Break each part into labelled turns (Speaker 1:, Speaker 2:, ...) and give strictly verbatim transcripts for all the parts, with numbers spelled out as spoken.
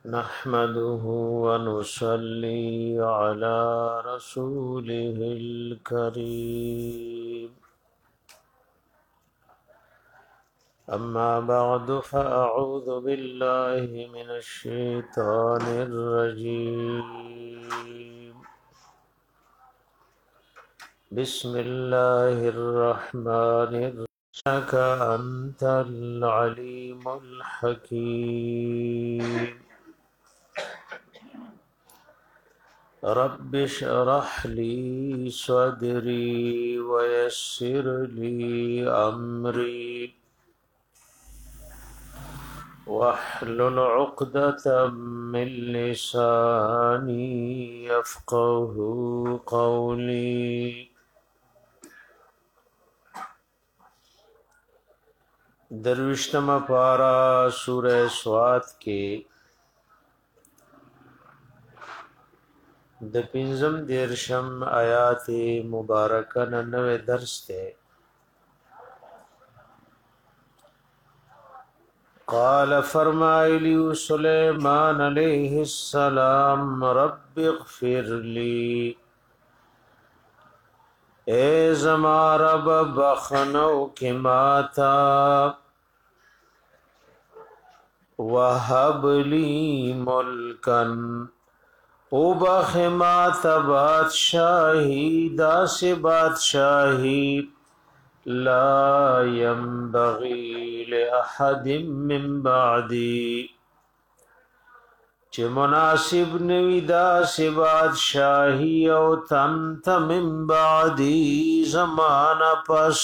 Speaker 1: نحمده ونصلي على رسوله الكريم أما بعد فأعوذ بالله من الشيطان الرجيم بسم الله الرحمن الرحيم إنك أنت العليم الحكيم رب اشرح لي صدري ويسر لي أمري واحلل عقدة من لساني يفقه قولي دروشتم پارا سورہ سوات کے د پنځم دیرشم آیات مبارکه نوے درس ته قال فرمایلی سلیمان علیہ السلام رب اغفر لی اے زما رب بخنو کی ماتا وهب لی ملکن او بخمات بادشاہی دا سے بادشاہی لا ينبغي لأحد من بعدی چه مناسب نوی دا سے بادشاہی او تنت من بعدی زمانہ پس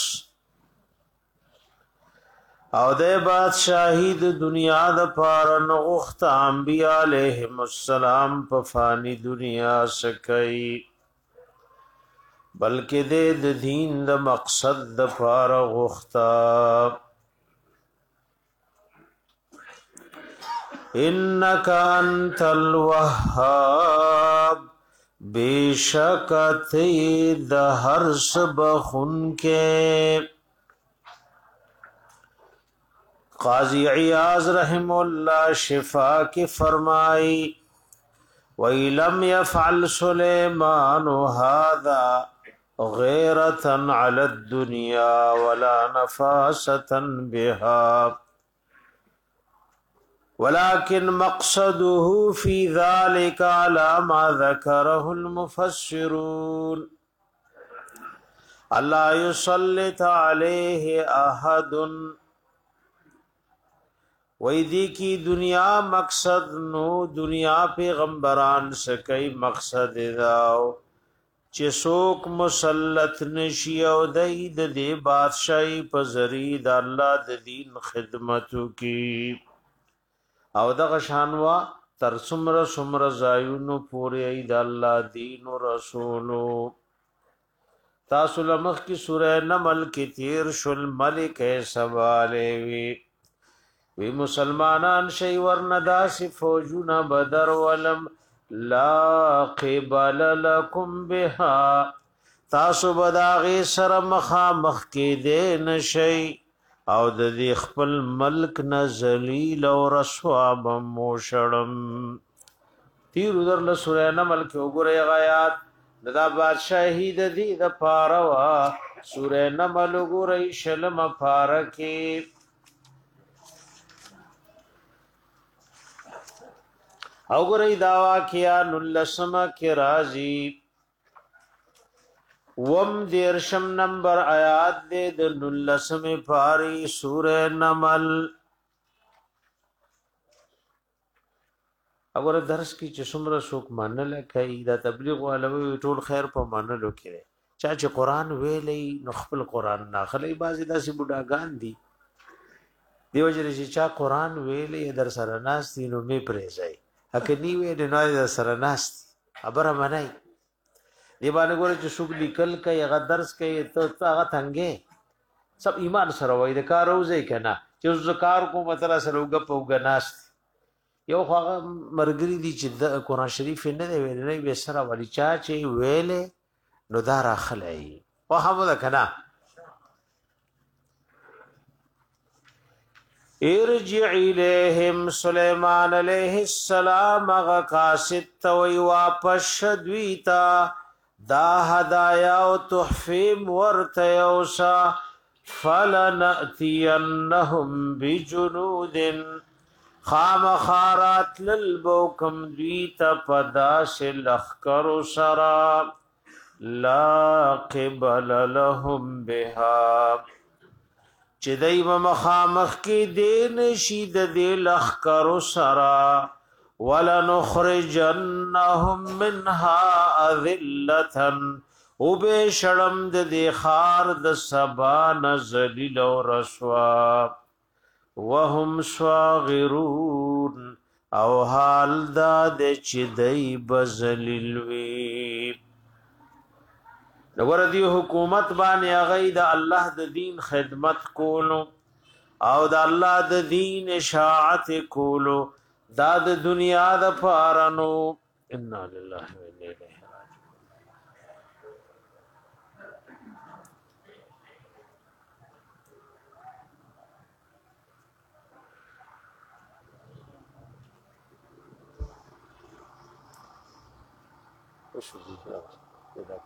Speaker 1: او دے بادشاہی د دنیا د پارن غخت انبیاء علیہم السلام په فانی دنیا سکی بلکہ دے د دین د مقصد د پار غختا انک انت الوهاب بیشکت د ہر سبخن کے قاضی عیاض رحم اللہ شفا کی فرمائی وَإِلَمْ يَفْعَلْ سُلَيْمَانُ هَذَا غِيرَةً عَلَى الدُّنْيَا وَلَا نَفَاسَةً بِهَا وَلَكِنْ مَقْصَدُهُ فِي ذَلِكَ عَلَى مَا ذَكَرَهُ الْمُفَسِّرُونَ أَلَّا يُسَلِّطَ عَلَيْهِ أَحَدٌ ویدی کی دنیا مقصد نو دنیا پیغمبران سکی مقصد داو چه سوک مسلط نشی او دی د دی بادشاہی په ذریعہ د الله د دین خدمتو کی او دغه شانوا تر سمر سمر زایونو پوری د الله دین او رسولو تاسو لمخ کی سورہ نمل کی تیر شل ملک سواله وی وی مسلمانان شی ورنداس فوجنا بدر ولم لا قبل لكم بها تاسو بداغی سر مخا مخ کی دین شی او د دې خپل ملک نه ذلیل او رسوا بموشړم تیر در له سورہ نمل کې وګورئ غایات دا بادشاہی د دې د پاروا سورہ نمل وګورئ شلم پارکه او گرئی داوا کیا نلسمہ کی رازی وم دیرشم نمبر آیات دے در نلسم پاری سورہ نمل اگر درس کی چسم رسوک مانل کئی دا تبلیغ والوی ټول خیر په مانلو کې چا چې قران ویلې نخبل قران ناخلی بازی داسې بډاګان دي دیو جری چې چا قران ویلې در سره ناس دینو می پرېځي اکه نیوې د نوې سره ناست خبره منای دی باندې ګوره چې څوک لیکل کوي هغه درس کوي ته هغه څنګه سب ایمان سره وای د کار روزه کنه چې ذکر کو متره سره وګ په وګ ناست یو هغه مرګري دي چې د قران شریف نه دی ویل نه به سره ولی چا چې ویلې نو دا راخلای په هغه کنه ارجع الیہم سلیمان علیہ السلام اغا قاسد توی واپس شدویتا دا هدایا و تحفیم ورتیوسا فلنأتینهم بجنود خام خارات للبوکم دویتا پداس لخکر سرا لا قبل لهم بها چې دای په مخامخ کې دین شید د لخر سرا ولنخرجنهم منها اذله او به شرم د خار د سبا نزلیل او رسوا وهم صاغرون او حال دا د چې دای بذلیل وی نور دی حکومت باندې هغه د الله د دین خدمت کولو او د الله د دین اشاعت کولو دا د دنیا د پارانو ان لله و انا الیه راجعون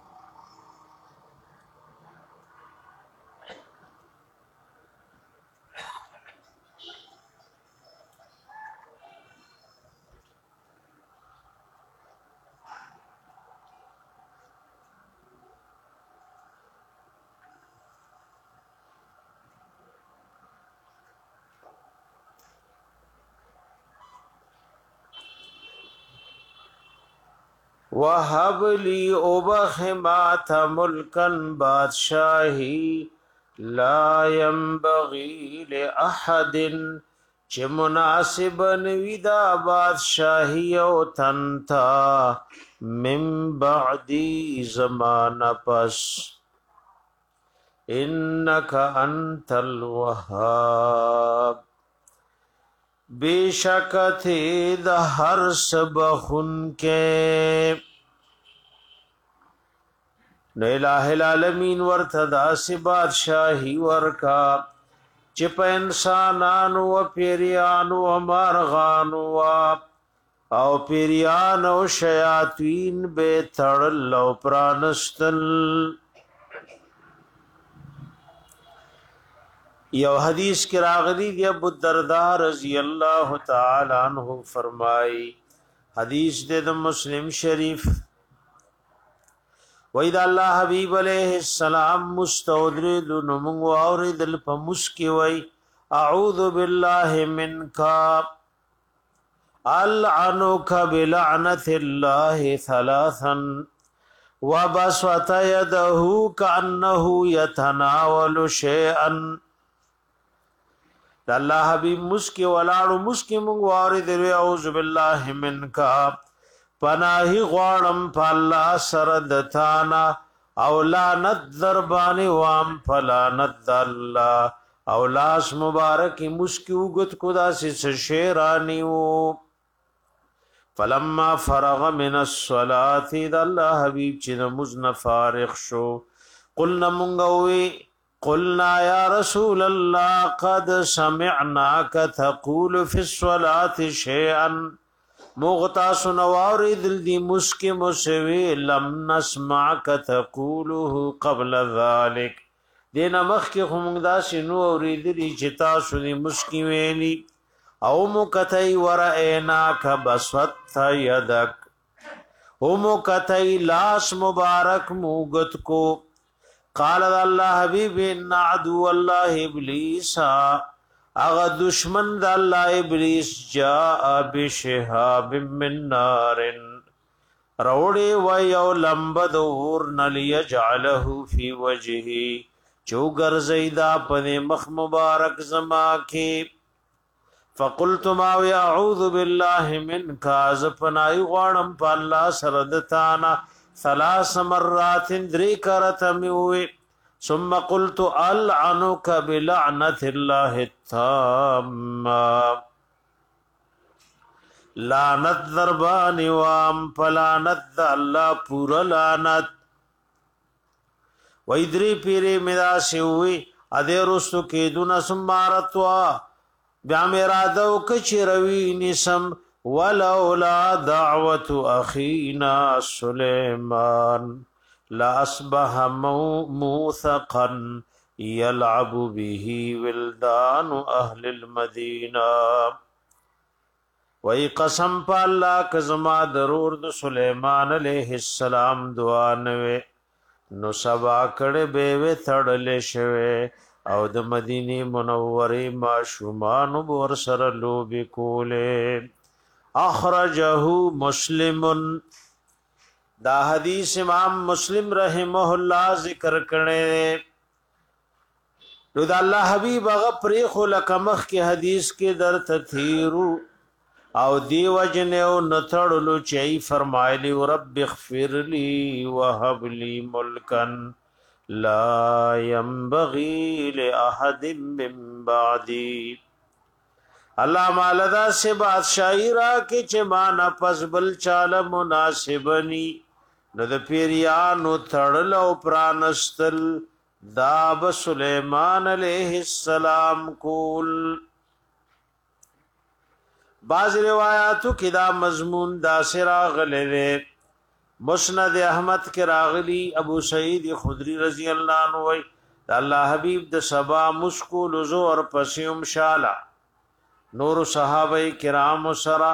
Speaker 1: وهب لی اوبخمات ملکن بادشاہی لا ينبغي لأحد چه مناسب نوی دا بادشاہی او تنتا من بعدی زمان پس انکا انت الوهاب بیشک تھی دا ہر سبخن کے نو الہ العالمین ورتدا سی بادشاہی ورکا چپ انسانانو و پیریانو و مارغانو او پیریانو شیاطین بے تڑل و پرانستل یو حدیث کی راغلی دی ابو الدرداء رضی اللہ تعالی عنہ فرمائی حدیث دے د مسلم شریف وید اللہ حبیب علیہ السلام مستودرد نمونگ واورد الپمسکی وی اعوذ باللہ منکا العنک بلعنت اللہ ثلاثا وبسوط یدہو کانہو یتناول شیئا دا اللہ حبیب مسکی ولاړو مسکی مونږ وارد دی اعوذ بالله منکا پناهی غواړم په الله سره د تانا او لعنت دربانی وام فلعنت الله او لاس مبارک مسکی وګت کو داسې شیرانی وو فلما فرغ من الصلاه دا الله حبیب چې مزن فارغ شو قلنا مونږ قلنا یا رسول الله قد سمعناك تقول في الصلاة شيئا مغتاس نواری دل دی مسکی مسوی لم نسمعك تقوله قبل ذلك دینا مخ کی خمگدا سنو اوری دلی چتا سنی مسکی ویلی او مکتی ورائناک بسوت یدک او مکتی لاس مبارک موگت کو قال الله حبیب ان عدو الله ابلیس اغه دشمن د الله ابلیس جاء بشهاب من نار روڑی و یو لمبد اور نلی جعله فی وجهی چوگر زیدہ پنے مخ مبارک زما کی فقلت ما اعوذ بالله منک ازپنای غوانم په الله سردتانا ثلاث مرات دری کرتمیوی ثم قلت العنك بلعنت الله التامه لعنت دربانی وام پلانت الله پورا لعنت ویدری پیری مدا سوی ادے رستو کیدون سمارتوا بیا مې اراده وکړه چې روي نیسم ولولا دعوت اخینا سلیمان لاصبح موثقا يلعب به ولدان اهل المدینه. وی قسم پا اللہ کزما درور د سلیمان علیہ السلام دعا نوے نو سبا کڑ بیوے تھڑلے شوے او د مدینی منوری ما شمان بور سر لوبی کولے. اخرجہ مسلم دا حدیث امام مسلم رحمہ اللہ ذکر کرنے. نو دا اللہ حبیب اغا پریخو لکمخ کی حدیث کے در تثیرو او دی وجنه او نتړلو چي فرمایلی رب اغفر لي وهب لي ملكا لا ينبغي لاحد من بعدي. الله مالدا سے بادشاہی را کې چې مان پس بل چاله مناسبني نو د پیریانو تړل او پرانستل دا ب سليمان عليه السلام کول. بعض روایاتو کې دا مضمون دا سراغ لے. مسند احمد کے راغلی ابو سعید خدری رضی اللہ عنہ وی دا اللہ حبیب د سبا مشکول زور پسیم شالا نور صحابہ کرام سرا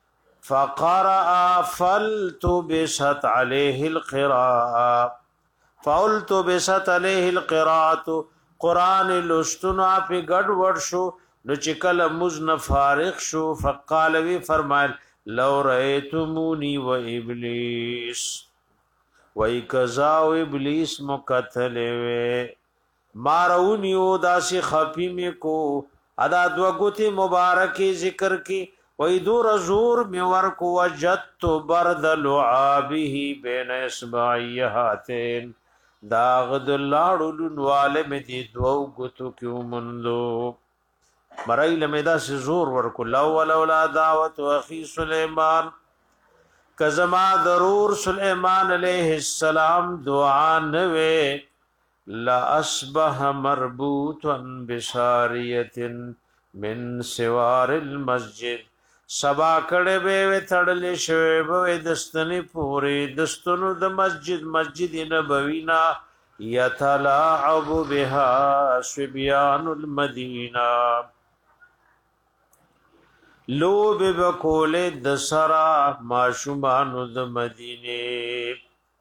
Speaker 1: فقرأ فلتبست علیہ القراء فلتبست علیہ القراء قرآن لستنا پی گڑ وڑ شو نو چکل مزن فارغ شو فقال وی فرمائل لو رأیتمونی و ابلیس وی کزاو ابلیس مقتلے وی مارونیو داسی خفی میں کو ادا دو گوتی مبارکی ذکر کی وی دور زور میور کو وجدت برد لعابی بین اسبائی ہاتین داغد لاڑو لنوالے میں دی دو گوتو کیوں مندو مرائی لمیدہ سے زور ورکو لو لولا دعوت اخی سلیمان کزما ضرور سلیمان علیہ السلام دعا نوے لا اصبح مربوطا بساریت من سوار المسجد سبا کڑے بے وے تھڑلے شوے بے دستنی پوری دستنو د مسجد مسجد نبوینا یتلاعب بها سبیان المدینہ لو بے بکولے دسرا معشومانو د مدینے.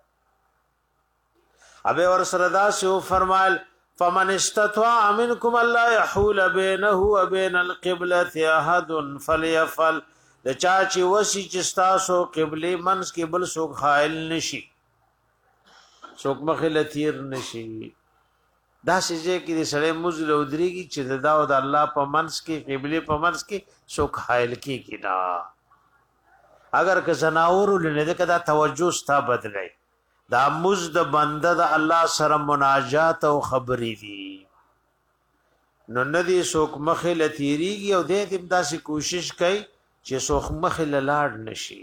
Speaker 1: ابے اور سردا سے فرمائل فمن استطاع منکم اللہ یحول بینه وبین القبلة احد فلیفعل. د چاچی وسی چستا سو قبلی منس کی بل سو خائل نشی سوک مخل تیر نشی دا سجے کی سړی مزل ودریږي چې دا د الله په منس کې قبله په منس کې سو خائل کی کینا اگر که زناور لنه دا توجه ستا بدلای دا مزد بنده د الله سره مناجات او خبرې دي نو ندی سوک مخل تیریږي او دې دې داسې کوشش کوي چې سوک مخل لاړ نشي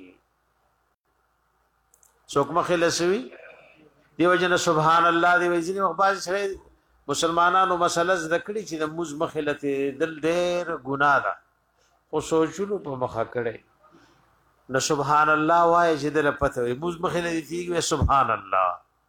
Speaker 1: سوک مخل سوي دیو جن سبحان الله دی وځي نو باز سره مسلمانانو مسله ذکرې چې د موز مخلت دل ډېر ګناه ده او سوچلو په مخه کړي نو سبحان الله وای چې دل پته وي موز مخلت دیږي سبحان الله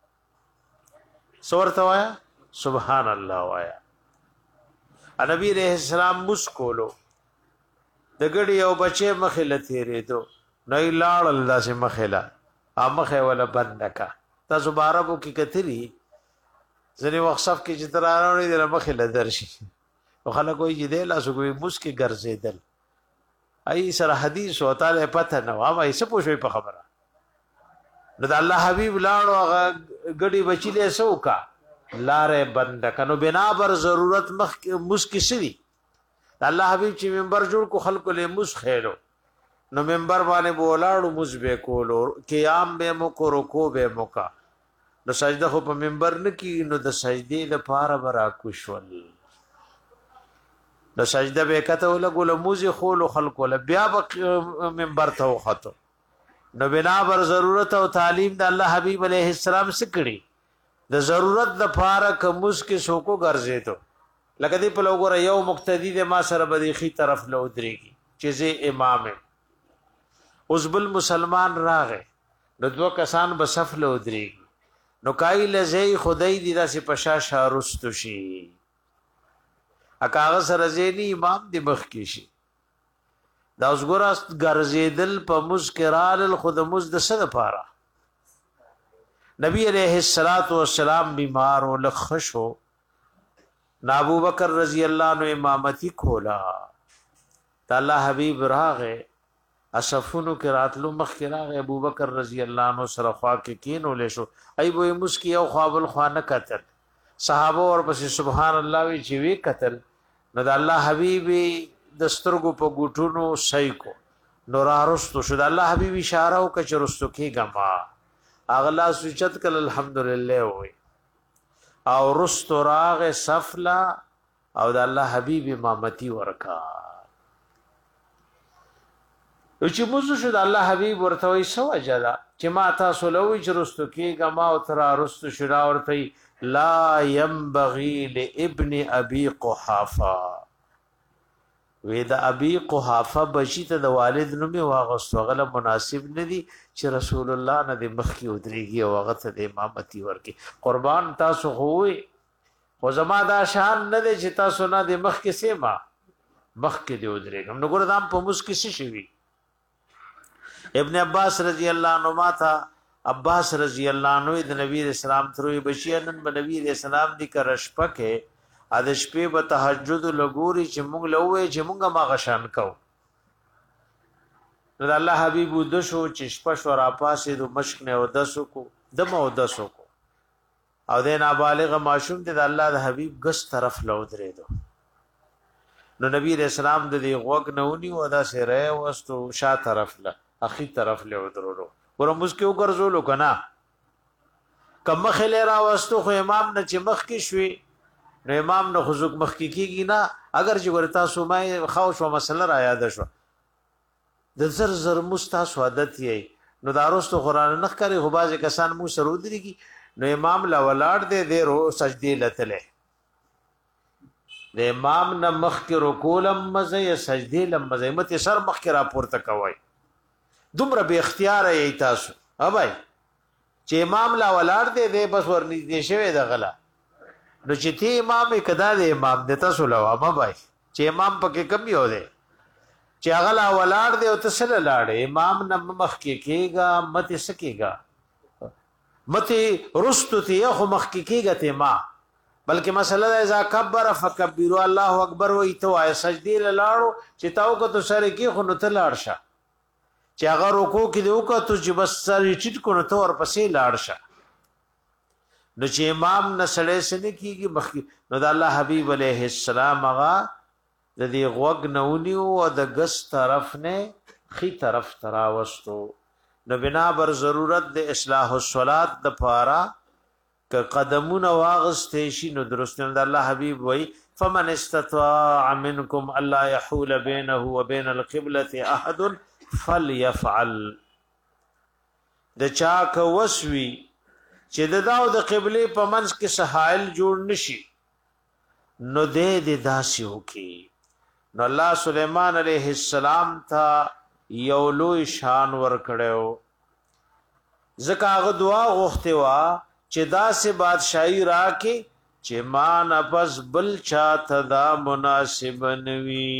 Speaker 1: سورته وای سبحان الله وای. نبی رحم السلام مسکولو د ګړي او بچي مخلت ریدو نه لاړ الله سے مخلا امخه ولا بندکا تاسو باربو کې کتلی زنی وقصف کې چې ترانه دې مخه لدر شي او خلک کوئی دې لا سو کوئی مسکی ګرځیدل ای سره حدیث او تعالی پته نه وامه څه پوښوي په خبره نو د الله حبیب لاړو غړي بچیلې سوکا لارې بند کنو بنا بر ضرورت مخ مسکی سری الله حبیب چې منبر جوړ کو خلکو له مس خېلو نو منبر باندې بولاړو مس به کولو قیام به مو کو رکوع به مو کا نو سجده خو په منبر نه کی نو د سجدې لپاره برا کوشول نو سجده به کته ولګول موزي خول خلق ول بیا به منبر ته وخته نو بنا بر ضرورت او تعلیم د الله حبیب علیه السلام سکړي د ضرورت د لپاره کومس کې شوکو ګرځې ته لکه دی په لوګره یو مقتدی د ما سره به خي طرف له ودرېږي چې زه امام اوس بل مسلمان راغې نو دوه کسان به صف له ودرېږي نو کای لزی خدای دی داسې پشا شارستو شي اکاغه سره زینی امام دی مخ کې شي دا اوس ګور ګرځیدل په مسکرال خود مز د صد پاره نبی علیہ الصلات والسلام بیمار او لخشو ابو بکر رضی اللہ عنہ امامتی کھولا تعالی حبیب راغه اسفونو کې راتلو مخ کې راغه ابو بکر رضی اللہ عنہ سره خوا کې کینو لشو ای بو مسکی او خوابل خوانه قتل صحابه اور پس سبحان الله وی چې وی قتل نو د الله حبیب دسترګو په ګټونو صحیح کو نور ارستو شو د الله حبیب اشاره او کچرستو کې غما اغلا سوچت کل الحمدلله وی او رستو راغ سفلا او د الله حبیب امامتی ورکا چې موږ شو د الله حبیب ورته وي سو اجلا چې ما تاسو لوي چې رستو کېګه ما او تر رستو شرا ورته لا ينبغي لابن ابي قحافه وې د ابي قحافه بچی ته د والد نومي واغستو غل مناسب ندي چې رسول الله نه د مخ کی ودريږي او هغه ته د امامتي ورکی قربان تاسو هوې خو زما دا شان نه دي چې تاسو نه د مخ کې سیما مخ کې دی ودرېږم نو ګور دام په مسکی شي شوی ابن عباس رضی الله عنهما تا عباس رضی الله عنه د نبی رسول الله تروي بشیرن د نبی رسول الله د کرش پکه ا د شپې په تهجد لګوري چې موږ لوي چې موږ ما غشان کو نو الله حبيب د شو چې شپه شو را پاسې د مشک نه او دسو کو دم او دسو کو او د نابالغ ماشوم د الله د حبيب ګس طرف لو درې دو نو نبی رسول الله د دې غوګ نهونی او دا سره واستو شا طرف له اخی طرف له درولو ورموس کې وګرځولو کنا کم خله را واستو خو امام نه چې مخ کې شوي نو امام نو خزوک مخ کی کیږي نه اگر چې ورتا سو ما خوښ و مسله را یاد شو د زر زر مستاس عادت یې نو داروستو قران نه کوي خو باز کسان مو سرودريږي نو امام لا ولاړ دې دې رو سجدي لتله د امام نه مخ کې رکوع مزه یا سجدي لمزه مت سر مخ کې را پورته کوي دومره به اختیار یې تاسو اوبای چې امام لا ولاړ دې دې بس ورني دې شوی د غلا نو چې تی امام کدا د امام د تاسو لوا ما بای چې امام پکې کم یو دی چې هغه لا ولاړ دی او تسل لاړ امام نم مخ کې کېګا مت سکیګا مت رستو تی خو مخ کې کېګا ته ما بلکې مسله اذا کبر فکبروا الله اکبر و ایتو آی سجدی لاړو چې تاو کو تو سره کې خو نو ته لاړ شه چې هغه رکوع کې دی او کو تو چې بس سر ټیټ کو نو تو ور پسې لاړ شه نو چې امام نسړې سن کیږي مخکي نو د الله حبيب عليه السلام هغه د دې غوګ نونی او د ګس طرف نه خي طرف تراوستو نو بنا بر ضرورت د اصلاح الصلات د پارا ک قدمونه واغستې شي نو درست د الله حبيب وای فمن استطاع منكم الا يحول بينه وبين القبلة احد فليفعل د چا ک وسوي چې د داو د قبله په منځ کې سحائل جوړ نشي نو دې د داسیو کې نو الله سليمان عليه السلام ته یو لوی شان ور کړو زکه هغه دعا غوښته وا چې داسې بادشاہي راکې چې ما نفس بل چاته دا مناسب نوي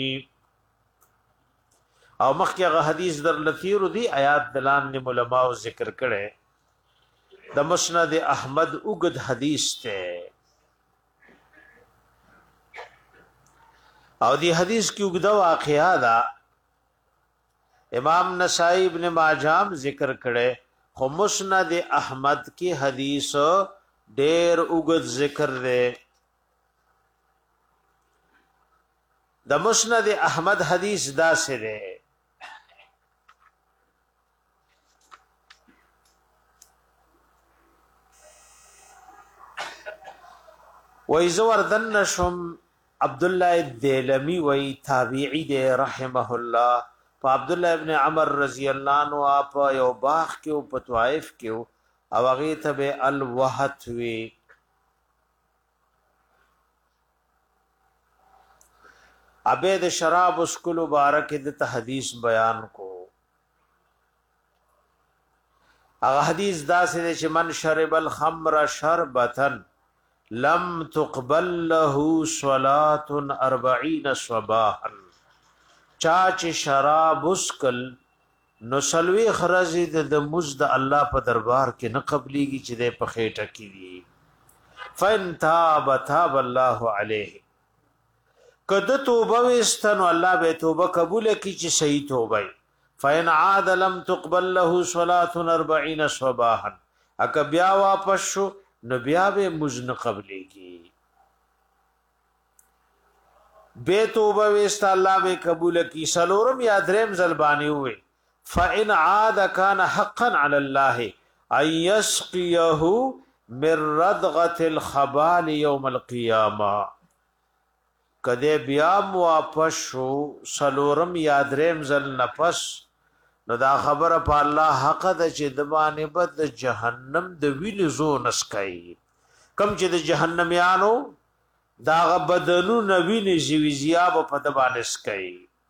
Speaker 1: او مخکې هغه حدیث در لثیر دی آیات دلان نے علماء ذکر کړي د مسند احمد اوګد حدیث ته او دی حدیث کی اوګدا واقعا دا امام نسائی ابن ماجام ذکر کړي خو مسند احمد کی حدیث ډیر اوګد ذکر دی د مسند احمد حدیث دا سره وای زور دن شم عبد الله الدلمی وای تابعی دی رحمه الله په عبد الله ابن عمر رضی الله عنه په یو باغ کې او په طائف کې او هغه ته الوحت وی ابه د شراب اسکل مبارک د حدیث بیان کو هغه حدیث دا سه چې من شرب الخمر شربتن لم تقبل له صلاه أربعين صباحا چا چې شراب اسکل نو سلوي خرزي د مزد الله په دربار کې نه قبليږي چې د په خېټه کې وي فن تاب تاب الله عليه کده توبه وستنو الله به توبه قبول کړي چې صحیح توبه فین عاد لم تقبل له صلاه أربعين صباحا اک بیا واپس شو نو بیا به مزن قبليږي بے توبه وست الله به قبول کړي سلورم یا دریم زلبانی وي فإن عاد كان حقا على الله أن يسقيه من ردغة الخبال يوم القيامة کده بیا واپس شو سلورم یادریم زل نفس نو دا خبره په الله حق ده چې د باندې بد جهنم د ویل زو نسکای کم چې د جهنم یانو دا بدنو نبی نشوی زیاب په د باندې سکای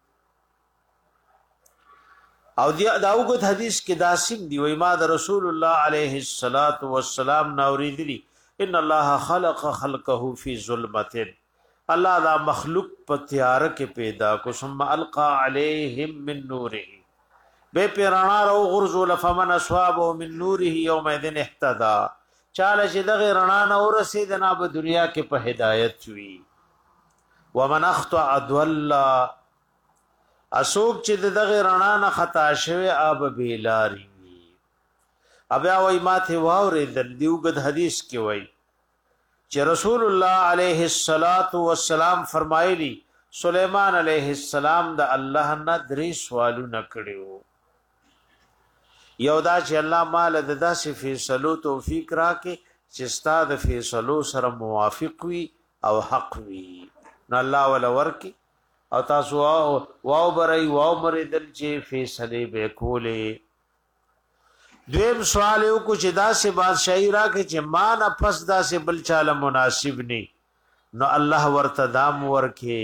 Speaker 1: او دی داوګت حدیث کې داسیم دی وای ما د رسول الله علیه الصلاۃ والسلام نوریدلی ان الله خلق خلقه فی ظلمت الله دا مخلوق په تیار کې پیدا کو ثم القى عليهم من نوره بے پیرانا رو غرزو لفمن اصوابه من نوره یومئذ اهتدى چاله چې دغه رڼا نه ورسیدنا په دنیا کې په هدایت وی ومن اخطا ضل اسوک چې دغه رڼا نه خطا شوی اب بیلاری ابیا وای ماته واورې د دیوګد حدیث کې وای چې رسول الله علیه الصلاۃ والسلام فرمایلی سلیمان علیه السلام د الله نه درې سوالونه کړیو یو دا چې الله مال د داسې فیصلو توفیق راکې چې ستاد فیصلو سره موافق وي او حق وي نو الله ولا ورکی او تاسو واو برای واو مریدل چې فیصله به کولې دویم سوال یو کو چې داسې بادشاہي راکې چې مان پس داسې بل چاله مناسب ني نو الله ورته دام ورکې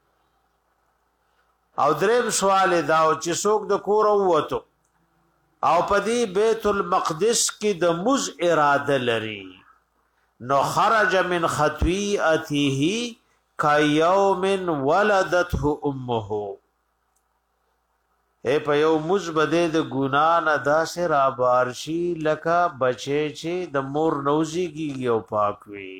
Speaker 1: او دریم سوال دا چې څوک د کور ووتو او پدی بیت المقدس کی د مز اراده لري نو خرج من خطیئته کایوم ولدته امه اے په یو مز بده د ګنا نه داسې را بارشي لکه بچي چې د مور نوزي کیږي او پاک وي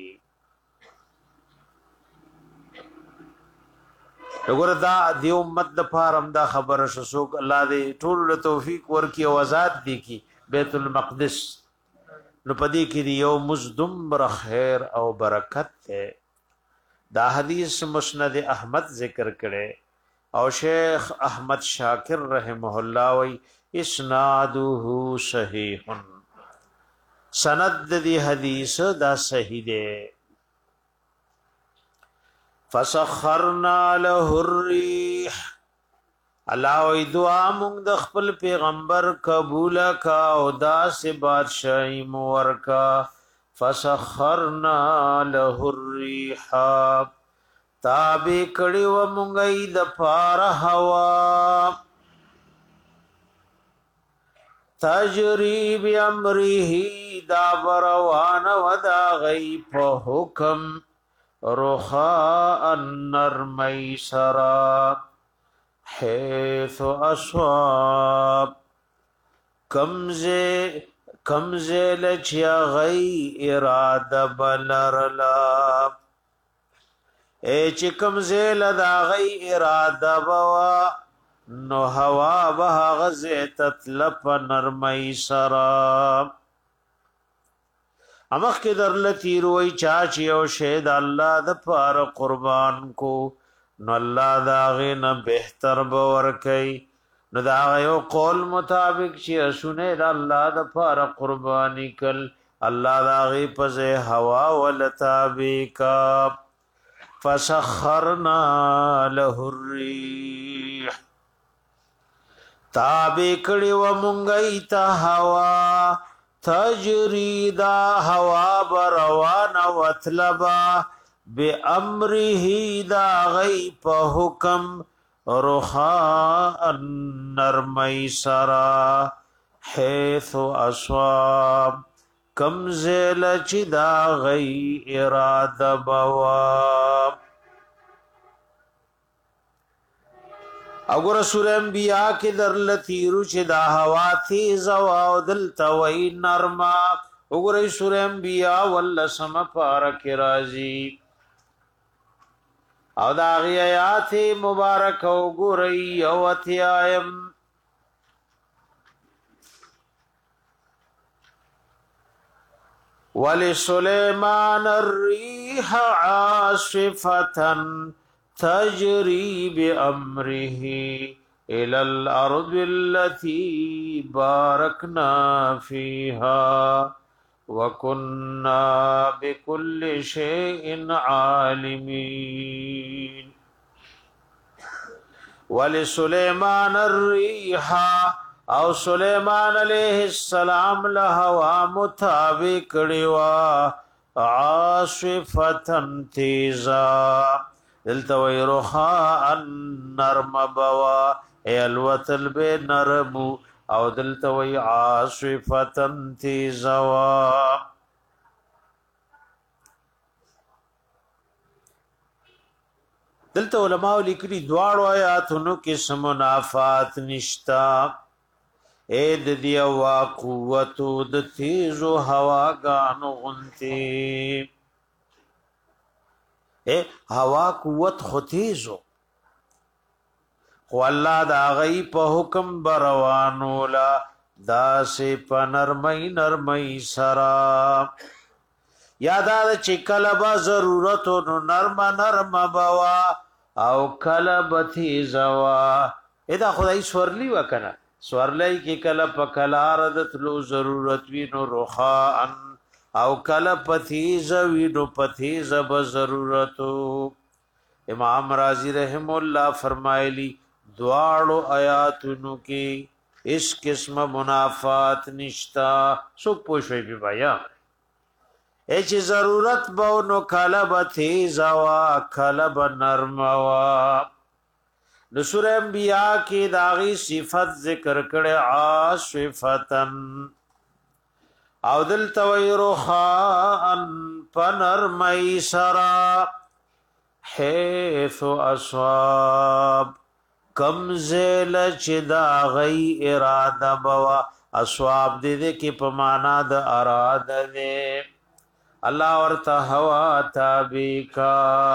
Speaker 1: وګوره دا دی امت د فارم دا خبره شو الله دې ټول له توفیق ورکی او آزاد دي کی بیت المقدس نو پدې کې دی یو مزدم بر خیر او برکت ہے دا حدیث مسند احمد ذکر کړي او شیخ احمد شاکر رحمه الله وی اسناده صحیح سند دی حدیث دا صحیح دی فسخرنا له الريح الله وی دعا موږ د خپل پیغمبر قبول کا او داس بادشاہی مور کا فسخرنا له الريح تابع کړي و موږ د پار هوا تجری بامره دا بروان ودا غی په حکم رخاء النرمی سراب حیث اصواب کمزے کمزے لچیا غی اراد بلرلاب اے چی کمزے لدا غی اراد بوا نو ہوا بها غزی تطلب نرمی سراب امخ کې در لتی روي چاچ یو شهد الله د پاره قربان کو نو الله دا غنه بهتر باور کوي نو دا یو قول مطابق چې سونه د الله د پاره قرباني کل الله دا غي پزه هوا ولتابیکا فسخرنا له الريح تابع کړي و مونږی ته هوا تجری دا هوا بروان وطلبا بأمره دا غی په حکم رخاء النرمی سرا حیث اصواب کم زیل چی دا غی اراده بواب. اگر سور انبیاء کی در لتیرو چی دا ہوا تیز و دلتا وی نرما اگر سور انبیاء واللسم پارک رازی او دا غی آیات مبارک اگر یوتی آیم وَلِسُلَيْمَانَ الرِّيحَ عَاصِفَةً تَجْرِي بِأَمْرِهِ إِلَى الْأَرْضِ الَّتِي بَارَكْنَا فِيهَا وَكُنَّا بِكُلِّ شَيْءٍ عَالِمِينَ. وَلِسُلَيْمَانَ الرِّيحَ او سلیمان علیہ السلام لہوا مطابق کڑیوا عاصفتن تیزا دلتوی رخاء نرم بوا اے الوطل بے نرمو او دلتوی عاصفتن تیزوا. دلتا علماء لکلی دوارو آیاتونو کس منافات نشتا اے د دی وا قوتو د تیزو هوا گانو غنتی اے هوا قوت خو تیزو خو الله دا غی په حکم بروانو لا دا سے پنرمئی نرمئی سرا یادا چې کلبا ضرورت نو نرم نرم بوا او کلب تیزوا ادا خدای سورلی وکنه سورلی کی کله په کلار د تلو ضرورت وی نو روخا او کله پتیز وی نو پتیز به ضرورتو. امام رازی رحم الله فرمایلی دواړو آیاتونو کې اس قسم منافات نشتا سو پوښوي بی بیا اچ ضرورت بو نو کله به تیز وا کله به نرم وا. نو سورہ انبیاء کی داغی صفت ذکر کڑے عاصفتن او دل توی رخاءن پنرمی سرا حیث اصواب کم زیل چی داغی ارادہ بوا اصواب دے دے کی پمانا دا ارادہ دے اللہ ورطا ہوا تابی کا.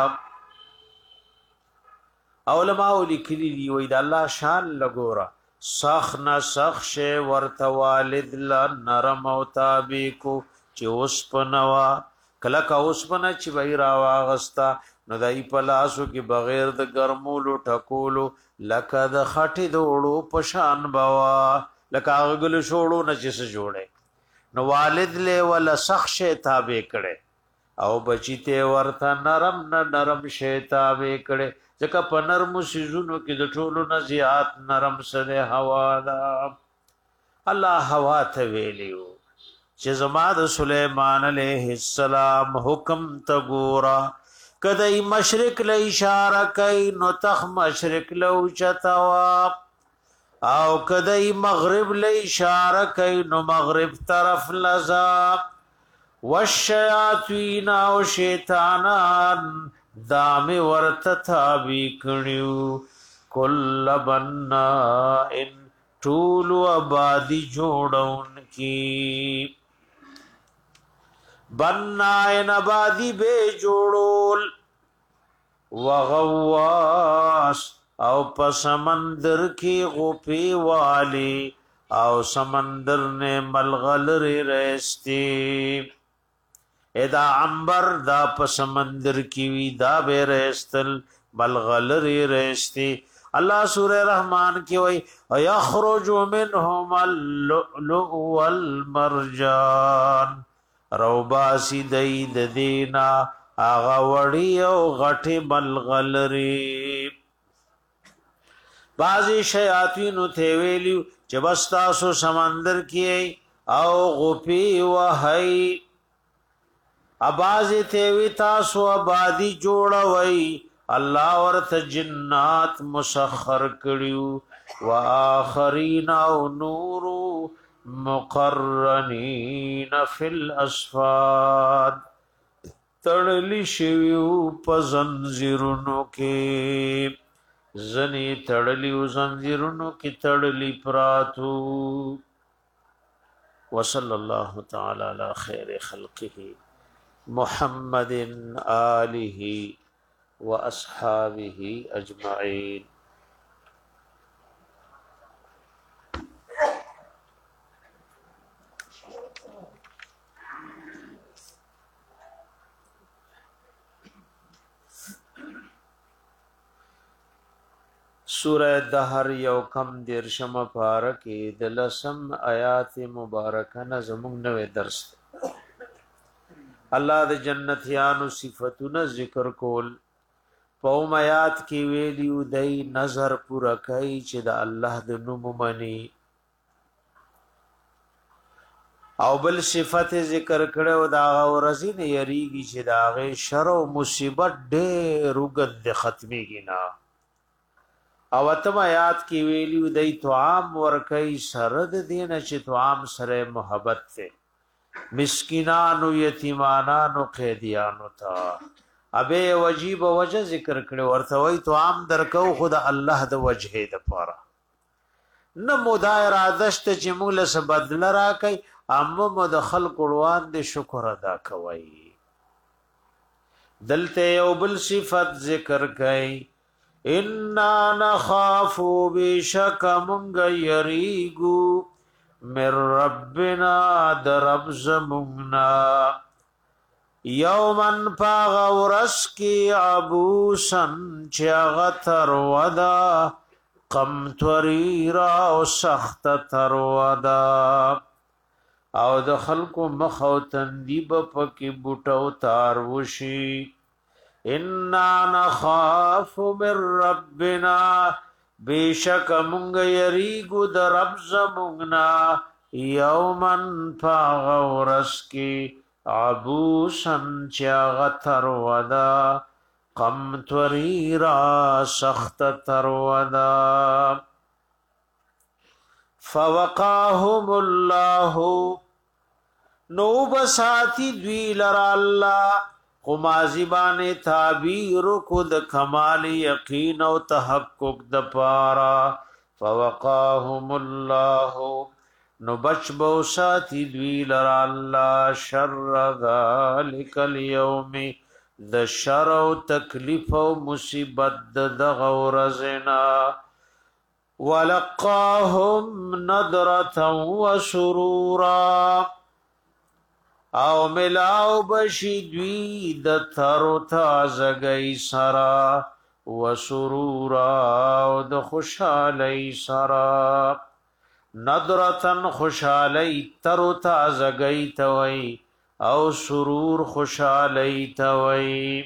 Speaker 1: علماء لیکلی دی وای د الله شان لګورا سخ نه سخ شی ورته والد ل نرم او تابع کو چې اوس پنوا کله کا اوس پنا چې وای را واغستا نو دای په لاسو کې بغیر د ګرمولو ټکولو لکه د خټې د وړو پشان بوا لکه غل شوړو نه چې څه جوړه نو والد له ولا سخ شی تابع کړي او بچی ته ورته نرم نه نرم شی تابع کړي ځکه په نرمو سيزونو کې د ټولو نه زیات نرم سره هوا دا الله هوا ته ویلیو چې زما د سليمان عليه السلام حکم ته ګورا کدی مشرق له اشاره کوي نو تخ مشرق له چتاوا او کدی مغرب له اشاره کوي نو مغرب طرف لزا والشیاطین او شیطانان دام ورت تابی کړیو کل بنا ان طول آبادی جوړون کی بنا ان آبادی به جوړول وغواس او په سمندر کې غوپی والی او سمندر نے ملغلر رستی ادا عنبر دا په سمندر کی وی دا به رستل ملغلر رستی. الله سورہ رحمان کی وای یخرج منهم اللؤلؤ والمرجان روباسی دید دینا آغا وڑی او غټ ملغلری. بعضی شیاطینو ته ویلیو چې بس تاسو سمندر کې او غپی وهی اباز ته وی تاسو آبادی جوړوي الله ورته جنات مسخر کړیو واخرین او نور مقرنین فی الاسفاد تړلی شویو په زنجیرونو کې زنی تړلی زنجیرونو کې تړلی پراتو وصلی الله تعالی علی خیر خلقه محمد آله واصحابه اجمعین. سورہ دہر یو کم دیرشم پارکی دلسم آیات مبارکہ نظمون نوے درس اللہ د جنتیانو صفتونه ذکر کول. پوم آیات کی ویلیو دی نظر پورا کئی چې د الله د نوم منی او بل صفت ذکر کړو دا ورزین یریږي چې دا غي شر او مصیبت ډېر وګد ختميږي نه. او اتم آیات کی ویلیو دی توام ورکی سرد دین چې توام سره محبت ته مسکینانو یتیمانانو قیدیانو تا ابه وجیب وجه ذکر کړي ورته وای توام درکو خود الله د وجهه د پاره نه مدایر ادشت چې موږ له بدل را کوي امه مد خلق روان د شکر ادا کوي. دلته یو بل صفت ذکر کړي ان نخاف بشک مونږ یریګو من ربنا درب زمنا یومن پاغورس کی عبوسن چاغ ترودا قم توریرا او سخت ترودا او د خلق مخو تندیب پکی بوټو تار وشي. انا نخاف من ربنا بیشک مونږ یریګو د رب زمونږنا یومن پاغورس کی عبوسن چاغ ترودا قم توریرا سخت ترودا. فوقاهم الله نو بساتی دوی لرا الله قمازی بانے تعبیر کو د کمال یقین او تحقق د پارا. فوقاهم الله نو بچ بو ساتی دوی لرا الله شر ذالک اليوم د شر او تکلیف او مصیبت د غورزنا. ولقاهم نضرة وسرورا او ملاو بشی دوی د ترو تازگی سرا و سرورا او د خوشحالی سرا. ندرتن خوشحالی ترو تازگی توی او سرور خوشحالی توی.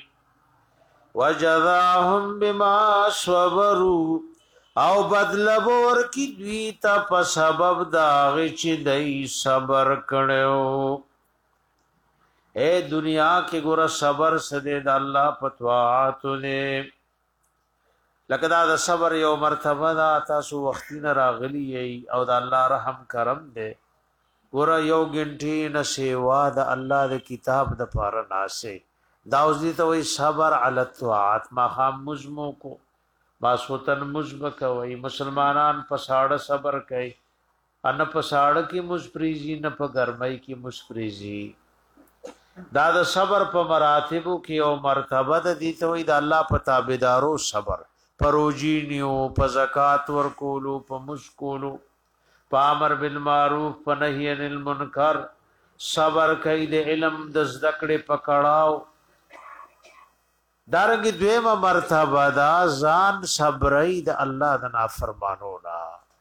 Speaker 1: وجزاهم بما صبروا او بدلبور کی دوی تا په سبب داغی چې دی صبر کړو. اے دنیا کې ګور صبر سده د الله پتوات له لکه دا د صبر یو مرتبه دا تاسو وختین راغلی او د الله رحم کرم دے ګور یو غنټی نه سیوا د الله د کتاب د پاره ناسه داوزی ته وی صبر علی الطاعات ما خام مزمو کو باسوتن مزبک وی مسلمانان پساړه صبر کوي ان پساړه کی مسپریزی نه په ګرمۍ کی مسپریزی. دا د صبر په مراتبو کې او مرتبه د دي ته وي د الله په تابعدارو صبر پروجینیو په زکات ورکولو په مسکولو په امر بالمعروف په نهی عن المنکر صبر کوي د علم د زدکړې پکړاو. دارنګ دویمه مرتبه دا ځان صبرای د الله د نافرمانو نا.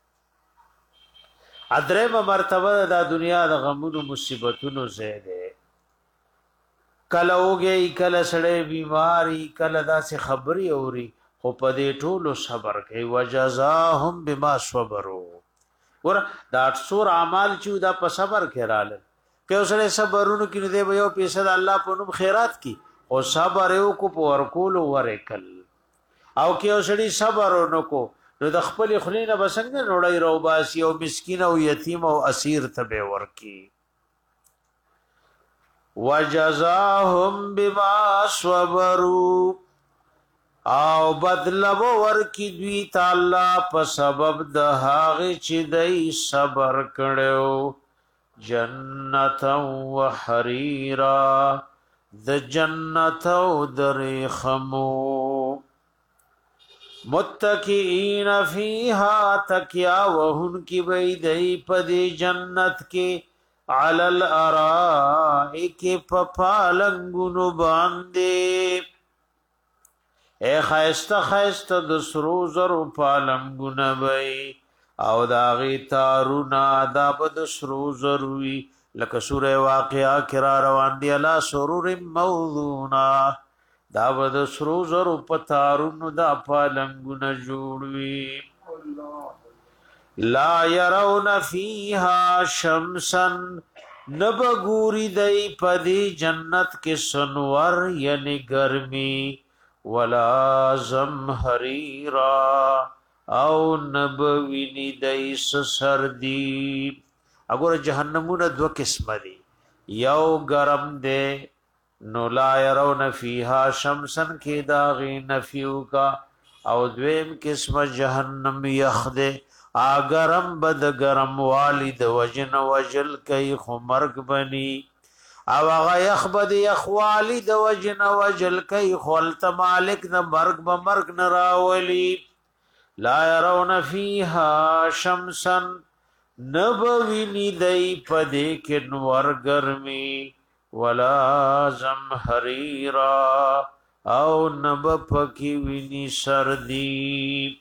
Speaker 1: ادرېمه مرتبه د دنیا د غمونو مصیبتونو زیاده کله اوږي کله سړی بیماری کله داسې خبري اوري خو په دې ټولو صبر کوي. وجزاهم بما صبروا ور دا څور اعمال چې دا په صبر کې رااله که سره صبرونو کې دی یو پیسې د الله په نوم خیرات کی او صبر یو کو په ورکول ورکل او کې سړي صبرونو کو نو د خپل خلینو بسنګ نوړی رو باسی او مسکین او یتیم او اسیر ته ورکی وجزاهم بما صبروا او بدلب ورکی دوی تعالی په سبب د هغه چې دای صبر کړو جنت و حریرا د جنت او درخمو متکئین فیها تکیا وهن کی بیدئی پدی جنت کے علی الارائک پپالنگونو باندے اے خیست خیست دسرو زرو پالنگون بئی او داغی تارونا داب دسرو زروی لکه سورہ واقعہ کرا روان دی علا سرور موضونا دا ود سرو زرو پتارونو دا پالنگون جوړوي لا يرون فيها شمسا نبغوري دای پدی جنت کې سنور یعنی گرمی ولا زمهريرا او نبوینی دای سردی اگر جهنمونه دو قسم دي یو گرم ده نو لا يرون فيها شمسن کی داغی نفیو کا او دویم قسم جہنم یخد آگرم بد گرم والد وجن وجل کئی خمرگ بنی او اغا یخ بد یخ والد وجن وجل کئی خولت مالک نا مرگ بمرگ نراولی لا يرون فيها شمسن نبوینی دی پدے کنور گرمی ولا زمهريرا او نب پکی ویني سردی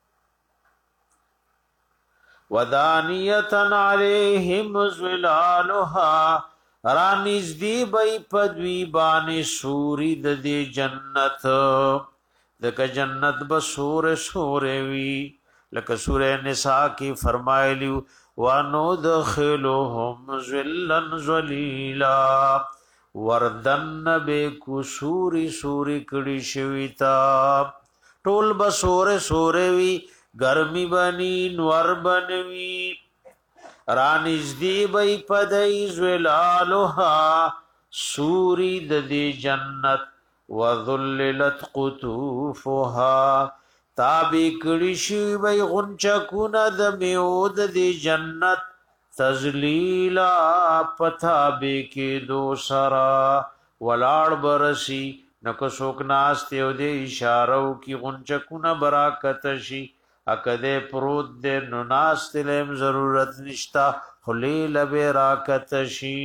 Speaker 1: ودانیتن علیہم ظلالها رانیز دی بی پدوی بانی سوری د دی جنت دک جنت بسور سوروی لکه سورہ نساء کی فرمایلیو وَنُدْخِلُهُمْ ظِلًّا ظَلِيلًا وردن بے کسوری سوری کڑی شویتا ټول بسور سوروی گرمی بنی نور بنوی رانزدی بی پدئی ظلالها سوری ددی جنت وذللت قطوفها تابی کڑی شوی بی غنچکون دمیود دی جنت تزلیلا پتابی کی دو سرا ولاړ برسی نکو سوک ناستے او دے اشارو کی غنچکون براکت شی اکدے پروت دے نو ناستے لیم ضرورت نشتا خلیل بے راکت شی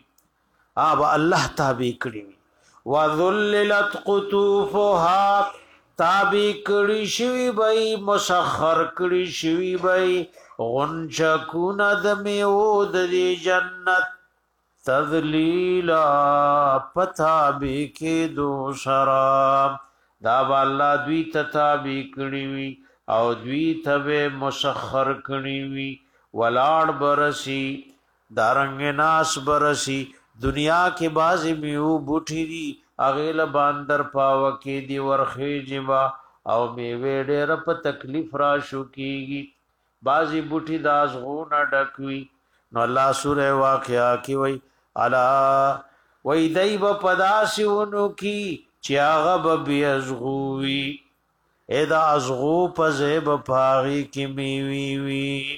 Speaker 1: آب اللہ تابی کڑی وذللت قطوفها تابی کڑی شوی بئی مسخر کڑی شوی بئی غنچکون دمیود دی جنت تذلیلا پتابی کی دو سرام دا با اللہ دوی تتابی کڑی وی او دوی تبے مسخر کڑی وی ولاړ برسی دارنگ ناس برسی دنیا کے بازی میو بوٹی دی اغیل باندر پاوکی دی ورخی جبا او میوے ډیر په تکلیف را شو کیږي بازی بوټی داس غون ډکوي نو الله سورہ واقعہ کی وای الا وای دایب پداسونو کی چاغب بیزغوی ادا ازغو پزیب پاغي کی میوی وی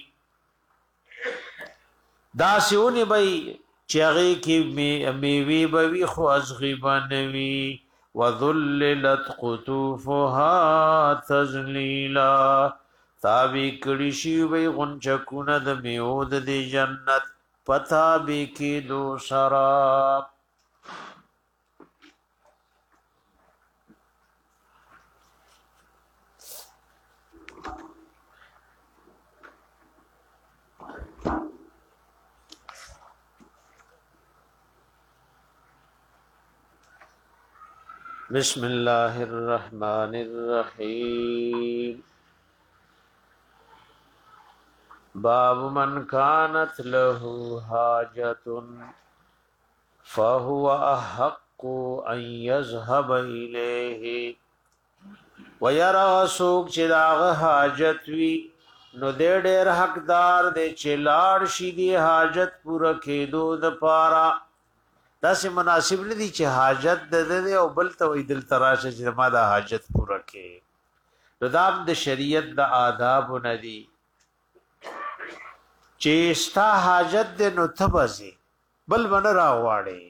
Speaker 1: داسونی بای چاغی کی میوی بوی خو ازغی بنوی وذللت قطوفها تذلیلا تابی کڑی شیوی غنچکون د میود دی جنت پتابی کی دو سراب بسم اللہ الرحمن الرحیم باب من کانت له حاجت فهو احق ان يذهب اليه ويرى سوق چې داغه حاجت وی نو دې ډېر حقدار دې چې لاړ شي دې حاجت پوره کېدو د پاره داسې مناسب نه دي چې حاجت د دې او بل ته وې دل تراشه چې ما دا حاجت پوره کې ردام د شریعت د آداب ندي چې ستا حاجت دې نو تبزي بل من راغواړي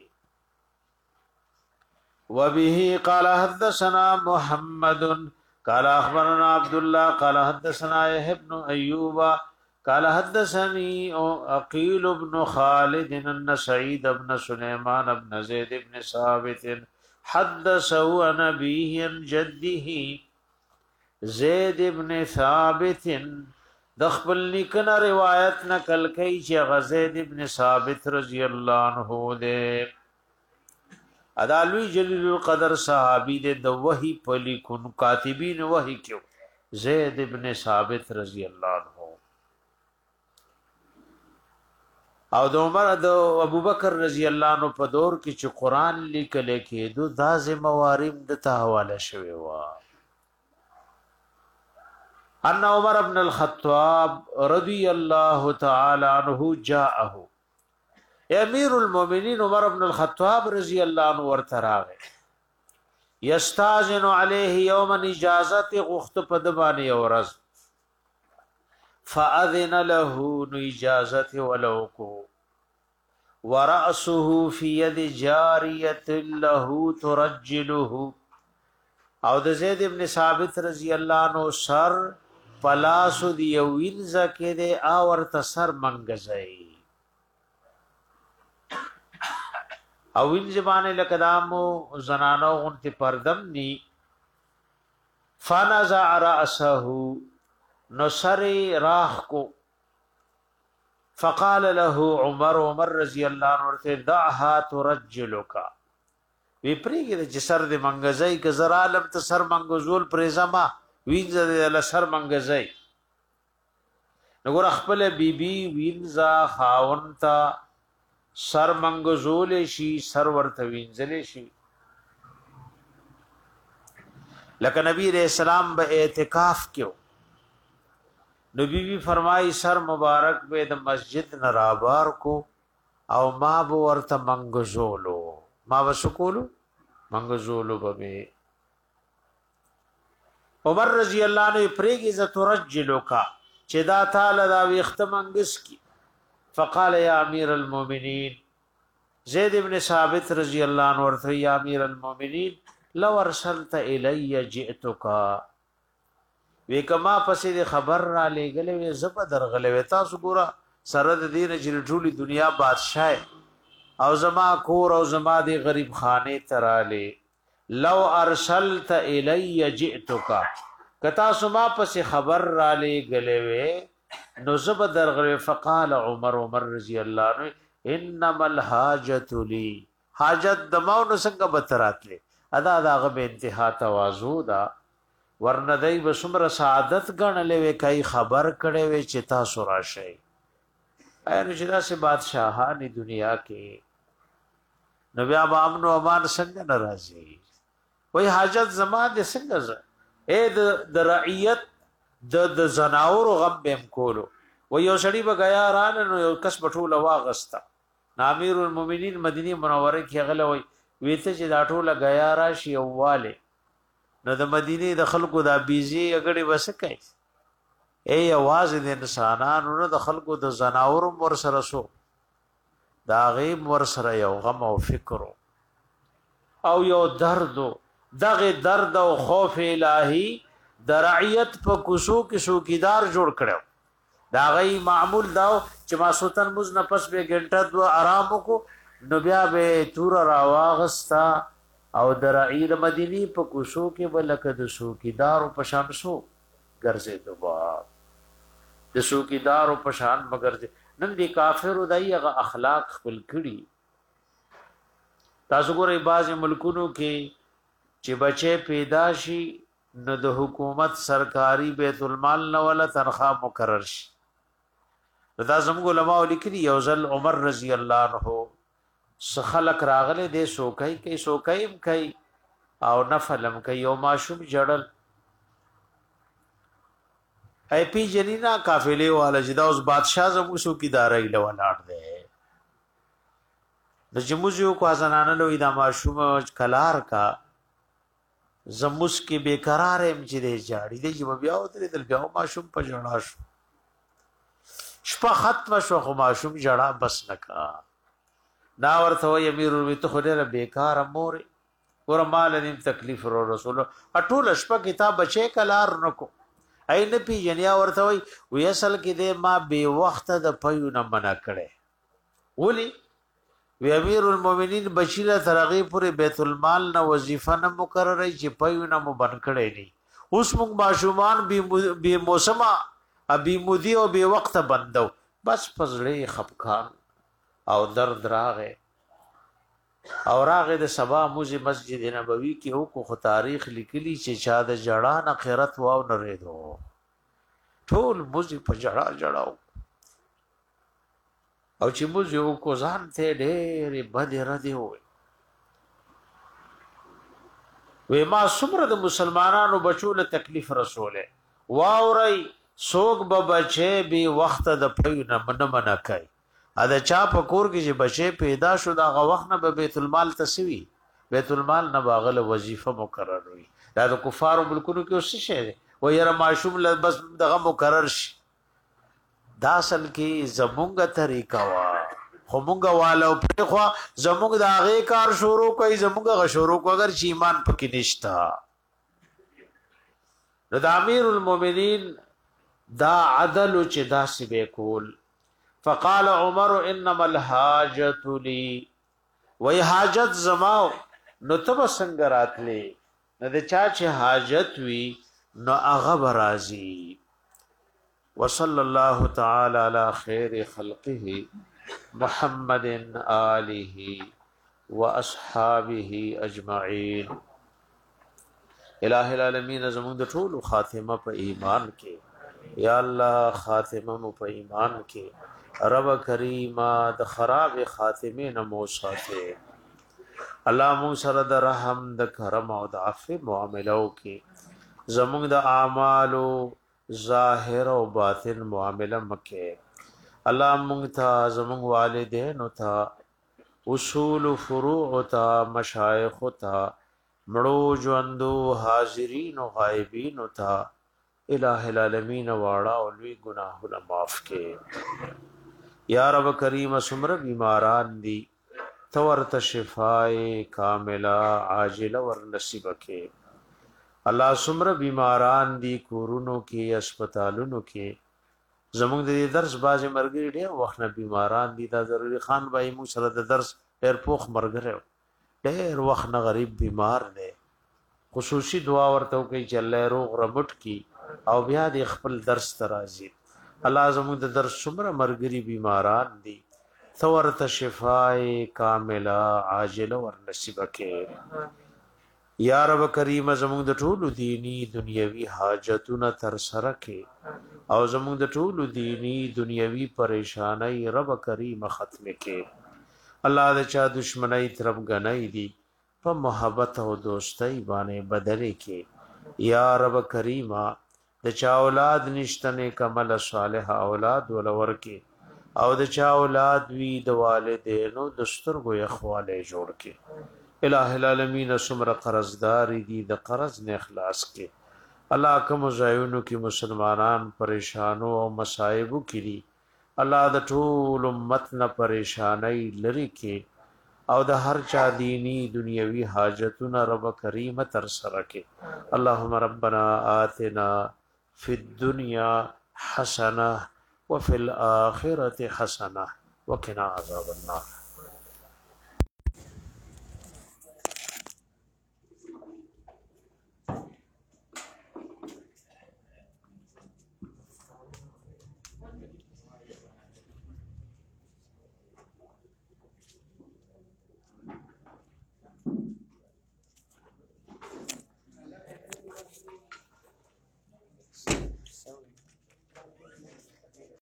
Speaker 1: وبه قال حدثنا محمد قال اخبرنا عبد الله قال حدثنا يحيى بن ايوب قال حدثني عقيل بن خالد ان سعيد بن سليمان بن زيد بن ثابت حدثه عن ابيه عن جده زيد بن ثابت دخل نکنا روایت نقل کئ چې غزید ابن ثابت رضی الله عنه دے ادالوی جلیل القدر صحابی دے د وحی پلی کن کاتبین وحی کیو زید ابن ثابت رضی الله عنه او د عمر د ابوبکر رضی الله عنه په دور کې چې قران لیکل کېدو دا زمواریم د ته حواله شوی و ان عمر ابن الخطاب رضی الله تعالی عنہ جاءه امیر المؤمنین عمر ابن الخطاب رضی الله عنه ورتراغه یستاذن علیه یوم اجازت غخت پدبانی اورز فاذن له اجازت ولوکو ورأسه فی ید جاریه له ترجله او د زید ابن ثابت رضی الله عنه سر پلاسو دی وینځ کې د اور تسر منګزای او وینځ باندې لکدامو زنانو غنتی پردم نی فنزع رأسه نصر راخ کو فقال له عمر عمر رضی الله عنه ورته دعها ترجلک وی پریګه د سر د منګزای ک زرا لم ته سر منګزول پریزما وینځه د سر منګزای نګور خپل بیبي وینځه خاونتا سر منګزول شي سر ورته وینځل شي لکه نبی رسول الله به اعتکاف کېو نبی بی فرمای سر مبارک به د مسجد نرابار کو او ما به ورته منګزولو ما وسکولو منګزولو به عمر رضی الله عنه پریږي ز ترجلو کا چې دا تعالی دا وخت منګس کی فقال یا امیر المؤمنین زید ابن ثابت رضی الله عنه ورته یا امیر المؤمنین لو ارسلت الی جئتک وی کما پسې د خبر را لګلې وې زب درغلې تاسو ګورا سره د دین چې ټولي دنیا بادشاہ او زما کور او زما د غریب خانه تراله لو ارسلت الی جئتک کتا سما پسې خبر را لګلې وې نو زب درغلې فقال عمر عمر رضی الله عنه انما الحاجت لی حاجت دماو نو څنګه بتراتله ادا داغه به انتها تواضع دا ورندای بسمره سعادت غنلې وې کای خبر کړي وې چې تاسو راشي اې رشدا سے بادشاہانی دنیا کې نو بیا امن او امان څنګه ناراضي وای حاجت زما دې څنګه ز اې د رعیت د د زناور غم بهم کولو و یو سړی به غیا ران نو یو کس بټوله واغستا امیر المؤمنین مدینه منوره کې غله وای ویته چې دا ټوله غیا راشي اوواله نو د مدینه د خلکو د بیزی اګړي وسکای ای आवाज د انسانانو نو د خلکو د زناور مر سره سو دا غیب ور سره یو غم او فکر او یو درد دغه درد او خوف الهی د رعیت په کوسو کې شوکیدار جوړ کړو دا غي معمول داو چې ما سوتن مز نه پس به ګنټه دو آرام کو نو بیا به تور راواغستا او د رعیل مدینی په کوسو کې بلکه د شوکیدار په شان شو ګرځي دوبا د شوکیدار په شان مگر نن دي کافر دایغه اخلاق خپل کړي تاسو ګورئ بعض ملکونو کې چې بچي پیدا شي نو د حکومت سرکاري بیت المال نه ولا تنخواه مقرر شي دا زموږ علماء لیکلي یو ځل عمر رضی الله عنه سخلق راغله دې سوکای کوي سوکایم کوي او نفلم کوي او ماشوم جړل ای پی جنینا قافله والا جدا اوس بادشاہ زمو سو کی دارای لولاړ دی د جموزیو کو ازنانه لوی دا ماشوم کلار کا زموس کې بیقرار ایم چې دې جاړي دې چې بیا او ترې دل بیا ماشوم په جړا شو شپه ختم شو خو ماشوم جړا بس نکا نا ورته وي امیر وي ته خو ډېر بیکار مور ور مال نیم تکلیف ورو رسول اټول شپه کتاب بچي کلار نکو اين پی جنیا ورته وي وې اصل کې دې ما به وخت د پيو نه منا کړي ولي وی امیر المؤمنین بشیر ترغی پورې بیت المال نه وظیفه نه مقرره چې پيو نه مو بن کړي دي اوس موږ ماشومان به موسمه ابي مودي او به وخت بندو بس فزړې خفقان او درد راغه او راغه د سبا موزي مسجد نبوي کې او کو تاریخ لیکلي چې چا د جړان اخرت واو نه ریدو ټول موزي په جړا جړاو او چې موزي او کو ځان ته ډېر بد ردی وي وې ما څومره د مسلمانانو بچو له تکلیف رسوله واوري سوق به بچي به وخت د پيو نه من منه کوي ا د چا په کور کې چې بچي پیدا شو دا غ وخت نه به بیت المال تسوي بیت المال نه باغله وظیفه مقرر وي دا د کفارو ملکونو کې اوس شي و یره معشوم ل بس دغه مقرر شي دا اصل کې زمونږه طریقه وا خو مونږه والو په خو زمونږ د هغه کار شروع کوي زمونږه غ شروع کو اگر چې ایمان پکې نشتا د امیر المؤمنین دا عدل چې دا سی به کول فقال عمر انما الحاجه لي وای حاجت زماو نو تب څنګه راتلې نه د چا چې حاجت وی نو هغه برازي وصلى الله تعالى على خير خلقه محمد آله واصحابه اجمعين الہ العالمین زمون د ټول خاتمه په ایمان کې یا الله خاتمه مو په ایمان کې رب کریمه د خراب خاتمه نه مو ساته الله مو سره د رحم د کرم او د عفو معاملو کې زمون د اعمالو ظاهر او باطن معامله مکه الله مونږ ته زمون والدین او ته اصول فروع او ته مشایخ او ته مړو ژوندو حاضرین او غایبین او ته الہ العالمین واړه او لوی گناهونه معاف کړي یا رب کریم سمر بیماران دی تورت شفای کامله عاجله ور نصیب کړي الله سمر بیماران دی کورونو کې هسپتالونو کې زمونږ د درس بازي مرګري ډېر وخت نه بیماران دي دا ضروري خان بای مو سره د درس ډېر پوخ مرګره ډېر وخت نه غریب بیمار دی خصوصي دعا ورته کوي چې الله روغ ربټ کی او بیا د خپل درس ترازی الله زموږ د درس څومره مرګري بیماران دي ثورت شفای کامله عاجله ور نصیب کړي یا رب کریم زموږ د ټولو دینی دنیوي حاجتونه تر سره کړي او زموږ د ټولو دینی دنیوي پریشانای رب کریم ختم کړي الله د چا دشمنی طرف غنای دي په محبت او دوستۍ باندې بدلې کې یا رب کریمه د چا اولاد نشتنه کمل صالح اولاد ولور کې او د چا اولاد وی د والدینو دسترګو اخواله جوړ کې الہ العالمین سمر قرضدار دي د قرض نه اخلاص کې الله کوم زایونو کې مسلمانان پریشانو او مصائب کې الله د ټول امت نه پریشانای لري کې او د هر چا دینی دنیوي حاجتونه رب کریم تر سره کې اللهم ربنا آتنا فی الدنیا حسنه وفي الاخره حسنه وقنا عذاب النار.